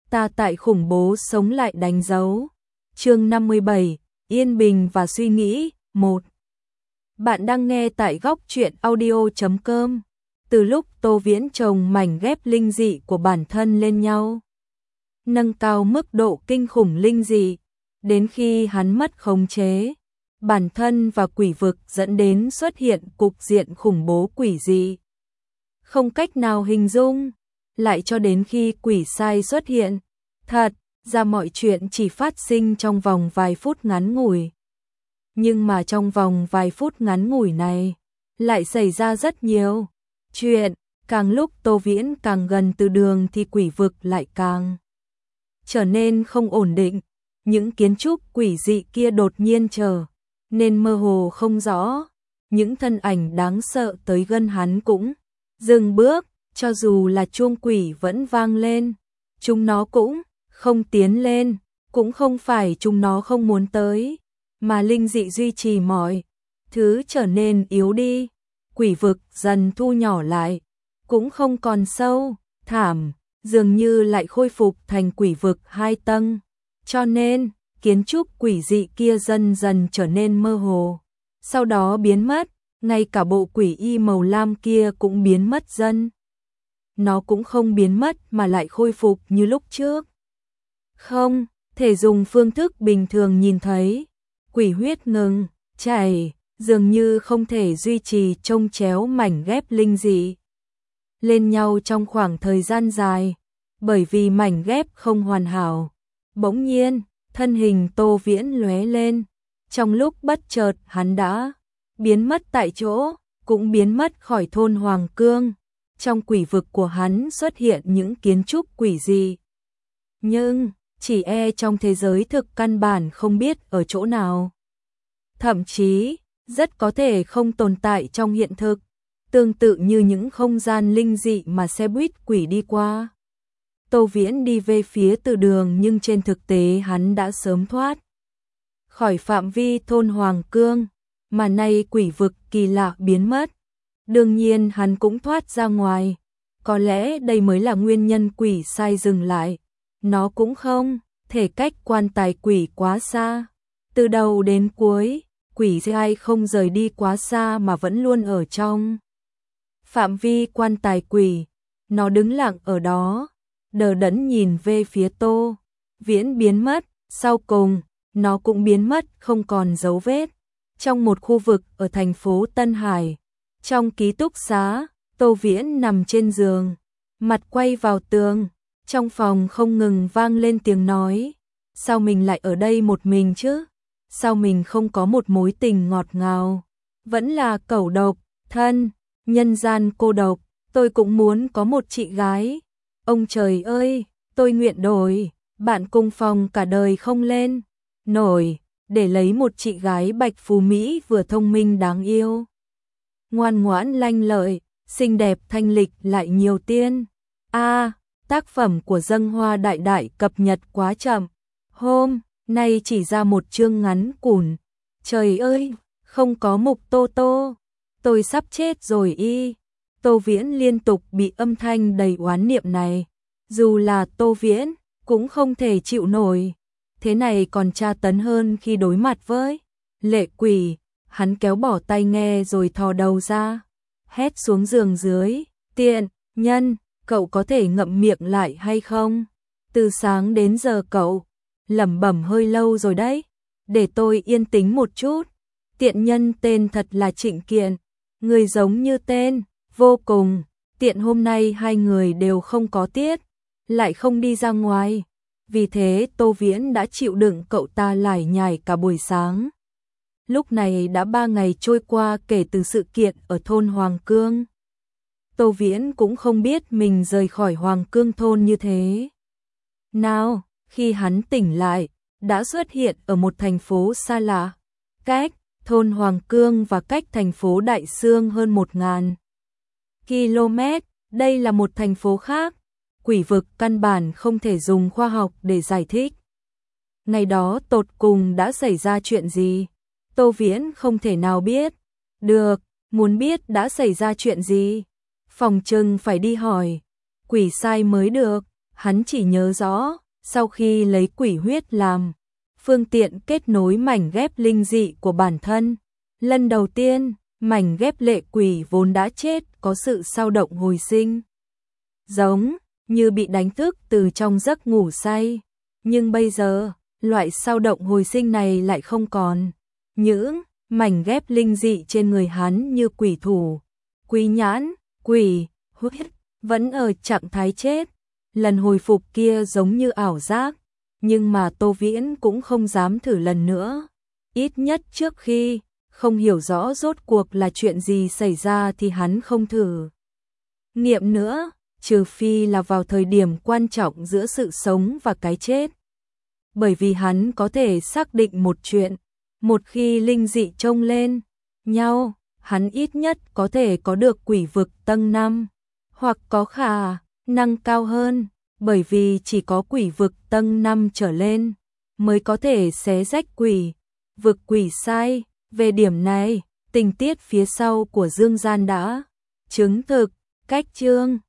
ta tại khủng bố sống lại đánh dấu. Chương 57, Yên bình và suy nghĩ, 1. Bạn đang nghe tại góc truyện audio.com. Từ lúc Tô Viễn chồng mảnh ghép linh dị của bản thân lên nhau, nâng cao mức độ kinh khủng linh dị, đến khi hắn mất khống chế bản thân và quỷ vực dẫn đến xuất hiện cục diện khủng bố quỷ dị không cách nào hình dung, lại cho đến khi quỷ sai xuất hiện. Thật ra mọi chuyện chỉ phát sinh trong vòng vài phút ngắn ngủi. Nhưng mà trong vòng vài phút ngắn ngủi này, lại xảy ra rất nhiều chuyện. Càng lúc Tô Viễn càng gần từ đường thì quỷ vực lại càng trở nên không ổn định. Những kiến trúc quỷ dị kia đột nhiên trở nên mơ hồ không rõ. Những thân ảnh đáng sợ tới gần hắn cũng dừng bước, cho dù là chuông quỷ vẫn vang lên, chúng nó cũng không tiến lên, cũng không phải chúng nó không muốn tới, mà linh dị duy trì mọi thứ trở nên yếu đi. Quỷ vực dần thu nhỏ lại, cũng không còn sâu, thảm, dường như lại khôi phục thành quỷ vực 2 tầng. Cho nên, kiến trúc quỷ dị kia dần dần trở nên mơ hồ, sau đó biến mất, ngay cả bộ quỷ y màu lam kia cũng biến mất dần. Nó cũng không biến mất mà lại khôi phục như lúc trước. Không thể dùng phương thức bình thường nhìn thấy, quỷ huyết ngừng chảy, dường như không thể duy trì chông chéo mảnh ghép linh dị lên nhau trong khoảng thời gian dài, bởi vì mảnh ghép không hoàn hảo. Bỗng nhiên, thân hình Tô Viễn lóe lên, trong lúc bất chợt hắn đã biến mất tại chỗ, cũng biến mất khỏi thôn Hoàng Cương. Trong quỷ vực của hắn xuất hiện những kiến trúc quỷ dị, nhưng chỉ trong thế giới thực căn bản không biết ở chỗ nào. Thậm chí, rất có thể không tồn tại trong hiện thực, tương tự như những không gian linh dị mà xe buýt quỷ đi qua. Tô Viễn đi về phía từ đường nhưng trên thực tế hắn đã sớm thoát khỏi phạm vi thôn Hoàng Cương, mà nay quỷ vực kỳ lạ biến mất. Đương nhiên hắn cũng thoát ra ngoài, có lẽ đây mới là nguyên nhân quỷ sai dừng lại. Nó cũng không thể cách quan tài quỷ quá xa. Từ đầu đến cuối, quỷ sai không rời đi quá xa mà vẫn luôn ở trong phạm vi quan tài quỷ. Nó đứng lặng ở đó, đờ đẫn nhìn về phía Tô Viễn biến mất. Sau cùng, nó cũng biến mất không còn dấu vết. Trong một khu vực ở thành phố Tân Hải, trong ký túc xá, Tô Viễn nằm trên giường, mặt quay vào tường. Trong phòng không ngừng vang lên tiếng nói, sao mình lại ở đây một mình chứ? Sao mình không có một mối tình ngọt ngào? Vẫn là cẩu độc, thân, nhân gian cô độc, tôi cũng muốn có một chị gái. Ông trời ơi, tôi nguyện đổi, bạn cùng phòng cả đời không lên nổi, để lấy một chị gái bạch phú Mỹ vừa thông minh đáng yêu, ngoan ngoãn lanh lợi, xinh đẹp thanh lịch lại nhiều tiên. Tác phẩm của Dâng Hoa Đại Đại cập nhật quá chậm, hôm nay chỉ ra một chương ngắn cùn. Trời ơi, không có mục Tô Tô, tôi sắp chết rồi y. Tô Viễn liên tục bị âm thanh đầy oán niệm này, dù là Tô Viễn cũng không thể chịu nổi. Thế này còn tra tấn hơn khi đối mặt với lệ quỷ. Hắn kéo bỏ tai nghe rồi thò đầu ra, hét xuống giường dưới, tiện nhân, cậu có thể ngậm miệng lại hay không? Từ sáng đến giờ cậu lẩm bẩm hơi lâu rồi đấy, để tôi yên tĩnh một chút. Tiện nhân tên thật là Trịnh Kiện, người giống như tên, vô cùng tiện. Hôm nay hai người đều không có tiết, lại không đi ra ngoài, vì thế Tô Viễn đã chịu đựng cậu ta lải nhải cả buổi sáng. Lúc này đã 3 ngày trôi qua kể từ sự kiện ở thôn Hoàng Cương. Tô Viễn cũng không biết mình rời khỏi Hoàng Cương thôn như thế nào. Khi hắn tỉnh lại, đã xuất hiện ở một thành phố xa lạ, cách thôn Hoàng Cương và cách thành phố Đại Xương hơn 1000 km. Đây là một thành phố khác, quỷ vực căn bản không thể dùng khoa học để giải thích. Ngày đó tột cùng đã xảy ra chuyện gì? Tô Viễn không thể nào biết được. Muốn biết đã xảy ra chuyện gì, phòng trừng phải đi hỏi quỷ sai mới được. hắn chỉ nhớ rõ, sau khi lấy quỷ huyết làm phương tiện kết nối mảnh ghép linh dị của bản thân, lần đầu tiên, mảnh ghép lệ quỷ vốn đã chết có sự sao động hồi sinh. Giống như bị đánh thức từ trong giấc ngủ say, nhưng bây giờ, loại sao động hồi sinh này lại không còn. Những mảnh ghép linh dị trên người hắn như quỷ thủ, quỷ nhãn, quỷ huyết vẫn ở trạng thái chết. Lần hồi phục kia giống như ảo giác, nhưng mà Tô Viễn cũng không dám thử lần nữa. Ít nhất trước khi không hiểu rõ rốt cuộc là chuyện gì xảy ra thì hắn không thử nghiệm nữa, trừ phi là vào thời điểm quan trọng giữa sự sống và cái chết. Bởi vì hắn có thể xác định một chuyện, một khi linh dị trông lên nhau, hắn ít nhất có thể có được quỷ vực tầng 5, hoặc có khả năng cao hơn, bởi vì chỉ có quỷ vực tầng 5 trở lên mới có thể xé rách quỷ vực quỷ sai. Về điểm này, tình tiết phía sau của Dương Gian đã chứng thực. Cách chương